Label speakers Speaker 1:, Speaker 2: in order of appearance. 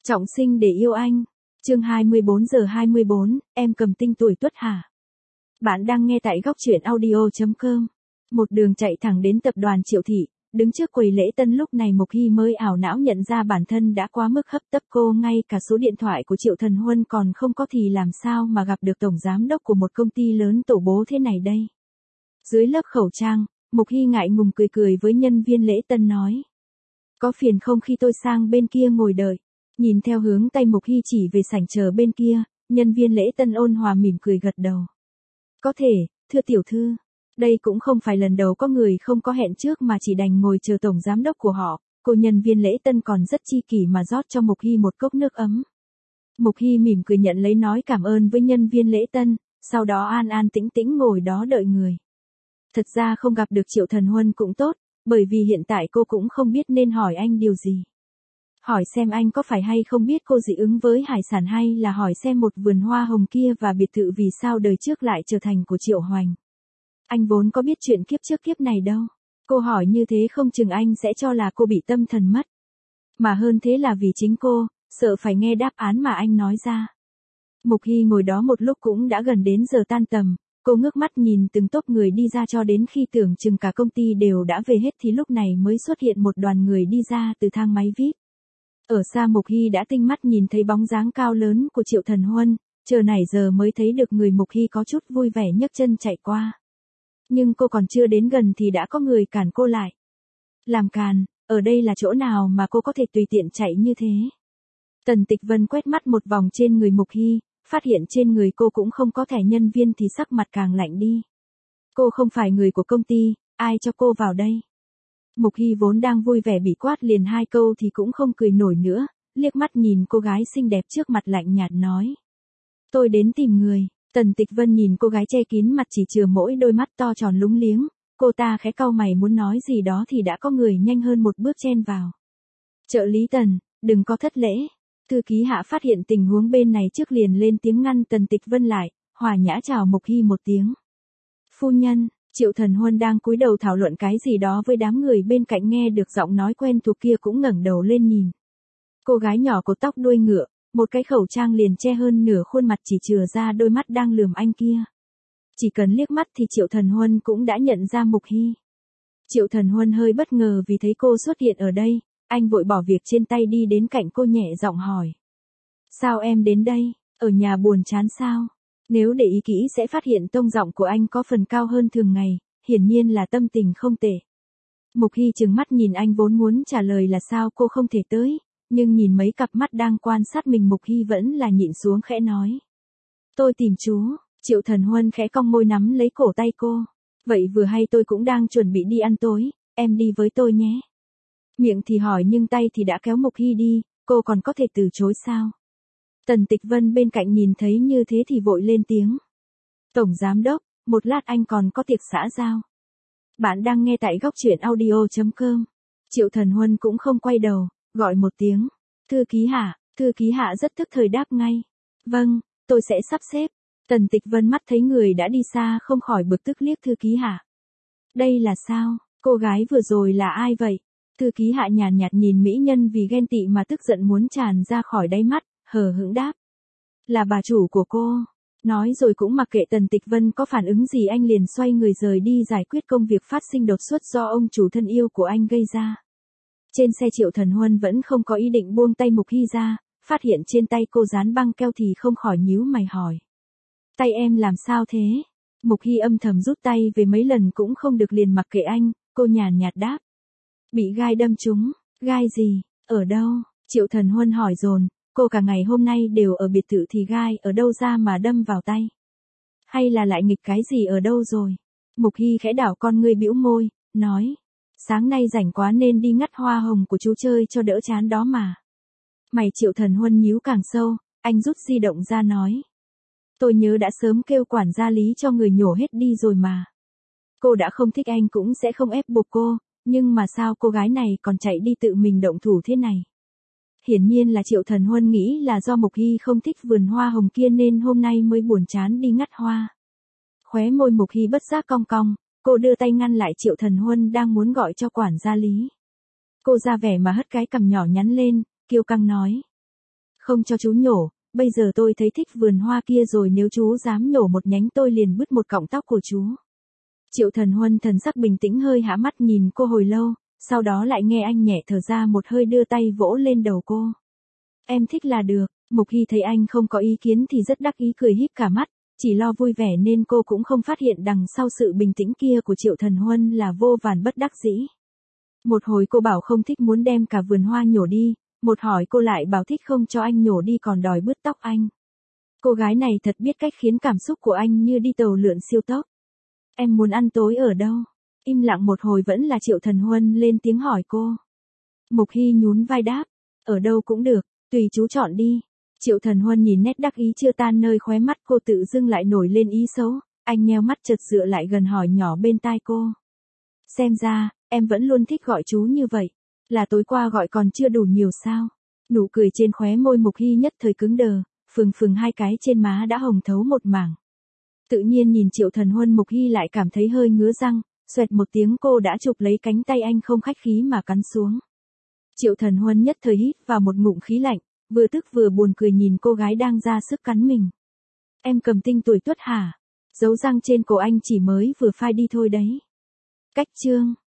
Speaker 1: Trọng sinh để yêu anh. Chương 24:24, em cầm tinh tuổi Tuất hả? Bạn đang nghe tại góc truyện audio.com. Một đường chạy thẳng đến tập đoàn Triệu Thị, đứng trước quầy lễ tân lúc này Mộc Hy mới ảo não nhận ra bản thân đã quá mức hấp tấp, cô ngay cả số điện thoại của Triệu Thần Huân còn không có thì làm sao mà gặp được tổng giám đốc của một công ty lớn tổ bố thế này đây. Dưới lớp khẩu trang, Mộc Hy ngại ngùng cười với nhân viên lễ tân nói. Có phiền không khi tôi sang bên kia ngồi đợi? Nhìn theo hướng tay Mộc Hy chỉ về sảnh chờ bên kia, nhân viên lễ tân ôn hòa mỉm cười gật đầu. Có thể, thưa tiểu thư. Đây cũng không phải lần đầu có người không có hẹn trước mà chỉ đành ngồi chờ tổng giám đốc của họ, cô nhân viên lễ tân còn rất chi kỷ mà rót cho Mộc Hy một cốc nước ấm. Mộc Hy mỉm cười nhận lấy nói cảm ơn với nhân viên lễ tân, sau đó an an tĩnh tĩnh ngồi đó đợi người. Thật ra không gặp được Triệu Thần Huân cũng tốt, bởi vì hiện tại cô cũng không biết nên hỏi anh điều gì. Hỏi xem anh có phải hay không biết cô dị ứng với hải sản, hay là hỏi xem một vườn hoa hồng kia và biệt thự vì sao đời trước lại trở thành của Triệu Hoành. Anh vốn có biết chuyện kiếp trước kiếp này đâu. Cô hỏi như thế không chừng anh sẽ cho là cô bị tâm thần mất. Mà hơn thế là vì chính cô, sợ phải nghe đáp án mà anh nói ra. Mộc Hy ngồi đó một lúc cũng đã gần đến giờ tan tầm, cô ngước mắt nhìn từng tốp người đi ra cho đến khi tưởng chừng cả công ty đều đã về hết thì lúc này mới xuất hiện một đoàn người đi ra từ thang máy VIP. Ở xa Mộc Hy đã tinh mắt nhìn thấy bóng dáng cao lớn của Triệu Thần Huân, chờ nãy giờ mới thấy được người. Mộc Hy có chút vui vẻ nhấc chân chạy qua. Nhưng cô còn chưa đến gần thì đã có người cản cô lại. Làm càn, ở đây là chỗ nào mà cô có thể tùy tiện chạy như thế? Tần Tịch Vân quét mắt một vòng trên người Mộc Hy, phát hiện trên người cô cũng không có thẻ nhân viên thì sắc mặt càng lạnh đi. Cô không phải người của công ty, ai cho cô vào đây? Mộc Hy vốn đang vui vẻ bị quát liền hai câu thì cũng không cười nổi nữa, liếc mắt nhìn cô gái xinh đẹp trước mặt lạnh nhạt nói. Tôi đến tìm người. Tần Tịch Vân nhìn cô gái che kín mặt chỉ chừa mỗi đôi mắt to tròn lúng liếng, cô ta khẽ cau mày muốn nói gì đó thì đã có người nhanh hơn một bước chen vào. Trợ lý Tần, đừng có thất lễ. Thư ký Hạ phát hiện tình huống bên này trước liền lên tiếng ngăn Tần Tịch Vân lại, hòa nhã chào Mộc Hy một tiếng. Phu nhân, Triệu Thần Huân đang cúi đầu thảo luận cái gì đó với đám người bên cạnh nghe được giọng nói quen thuộc kia cũng ngẩng đầu lên nhìn. Cô gái nhỏ cột tóc đuôi ngựa, một cái khẩu trang liền che hơn nửa khuôn mặt chỉ chừa ra đôi mắt đang lườm anh kia. Chỉ cần liếc mắt thì Triệu Thần Huân cũng đã nhận ra Mộc Hy. Triệu Thần Huân hơi bất ngờ vì thấy cô xuất hiện ở đây, anh vội bỏ việc trên tay đi đến cạnh cô nhẹ giọng hỏi. Sao em đến đây, ở nhà buồn chán sao? Nếu để ý kỹ sẽ phát hiện tông giọng của anh có phần cao hơn thường ngày, hiển nhiên là tâm tình không tệ. Mộc Hy trừng mắt nhìn anh vốn muốn trả lời là sao cô không thể tới. Nhưng nhìn mấy cặp mắt đang quan sát mình Mộc Hy vẫn là nhịn xuống khẽ nói. Tôi tìm chú. Triệu Thần Huân khẽ cong môi nắm lấy cổ tay cô. Vậy vừa hay tôi cũng đang chuẩn bị đi ăn tối, em đi với tôi nhé. Miệng thì hỏi nhưng tay thì đã kéo Mộc Hy đi, cô còn có thể từ chối sao? Tần Tịch Vân bên cạnh nhìn thấy như thế thì vội lên tiếng. Tổng giám đốc, một lát anh còn có tiệc xã giao. Bạn đang nghe tại góc truyện audio.com. Triệu Thần Huân cũng không quay đầu. Gọi một tiếng. Thư ký Hạ rất tức thời đáp ngay. Vâng, tôi sẽ sắp xếp. Tần Tịch Vân mắt thấy người đã đi xa không khỏi bực tức liếc Thư ký Hạ. Đây là sao? Cô gái vừa rồi là ai vậy? Thư ký Hạ nhàn nhạt nhìn mỹ nhân vì ghen tị mà tức giận muốn tràn ra khỏi đáy mắt, hờ hững đáp. Là bà chủ của cô. Nói rồi cũng mặc kệ Tần Tịch Vân có phản ứng gì anh liền xoay người rời đi giải quyết công việc phát sinh đột xuất do ông chủ thân yêu của anh gây ra. Trên xe Triệu Thần Huân vẫn không có ý định buông tay Mộc Hy ra, phát hiện trên tay cô dán băng keo thì không khỏi nhíu mày hỏi. Tay em làm sao thế? Mộc Hy âm thầm rút tay về mấy lần cũng không được liền mặc kệ anh, cô nhàn nhạt đáp. Bị gai đâm trúng. Gai gì? Ở đâu? Triệu Thần Huân hỏi dồn, cô cả ngày hôm nay đều ở biệt thự thì gai ở đâu ra mà đâm vào tay? Hay là lại nghịch cái gì ở đâu rồi? Mộc Hy khẽ đảo con ngươi bĩu môi, nói. Sáng nay rảnh quá nên đi ngắt hoa hồng của chú chơi cho đỡ chán đó mà. Mày Triệu Thần Huân nhíu càng sâu, anh rút di động ra nói. Tôi nhớ đã sớm kêu quản gia Lý cho người nhổ hết đi rồi mà. Cô đã không thích anh cũng sẽ không ép buộc cô, nhưng mà sao cô gái này còn chạy đi tự mình động thủ thế này? Hiển nhiên là Triệu Thần Huân nghĩ là do Mộc Hy không thích vườn hoa hồng kia nên hôm nay mới buồn chán đi ngắt hoa. Khóe môi Mộc Hy bất giác cong cong. Cô đưa tay ngăn lại Triệu Thần Huân đang muốn gọi cho quản gia Lý. Cô ra vẻ mà hất cái cằm nhỏ nhắn lên, kiêu căng nói. Không cho chú nhổ, bây giờ tôi thấy thích vườn hoa kia rồi, nếu chú dám nhổ một nhánh tôi liền bứt một cọng tóc của chú. Triệu Thần Huân thần sắc bình tĩnh hơi há mắt nhìn cô hồi lâu, sau đó lại nghe anh nhẹ thở ra một hơi đưa tay vỗ lên đầu cô. Em thích là được. Mục Hy thấy anh không có ý kiến thì rất đắc ý cười híp cả mắt, chỉ lo vui vẻ nên cô cũng không phát hiện đằng sau sự bình tĩnh kia của Triệu Thần Huân là vô vàn bất đắc dĩ. Một hồi cô bảo không thích muốn đem cả vườn hoa nhổ đi, một hỏi cô lại bảo thích không cho anh nhổ đi còn đòi bứt tóc anh. Cô gái này thật biết cách khiến cảm xúc của anh như đi tàu lượn siêu tốc. Em muốn ăn tối ở đâu? Im lặng một hồi vẫn là Triệu Thần Huân lên tiếng hỏi cô. Mục Hy nhún vai đáp, ở đâu cũng được, tùy chú chọn đi. Triệu Thần Huân nhìn nét đắc ý chưa tan nơi khóe mắt cô tự dưng lại nổi lên ý xấu, anh nheo mắt chợt dựa lại gần hỏi nhỏ bên tai cô. Xem ra, em vẫn luôn thích gọi chú như vậy, là tối qua gọi còn chưa đủ nhiều sao? Nụ cười trên khóe môi Mục Hy nhất thời cứng đờ, phừng phừng hai cái trên má đã hồng thấu một mảng. Tự nhiên nhìn Triệu Thần Huân Mục Hy lại cảm thấy hơi ngứa răng, xoẹt một tiếng cô đã chụp lấy cánh tay anh không khách khí mà cắn xuống. Triệu Thần Huân nhất thời hít vào một ngụm khí lạnh, vừa tức vừa buồn cười nhìn cô gái đang ra sức cắn mình. Em Cầm Tinh tuổi tuất hả? Dấu răng trên cổ anh chỉ mới vừa phai đi thôi đấy. Cách chương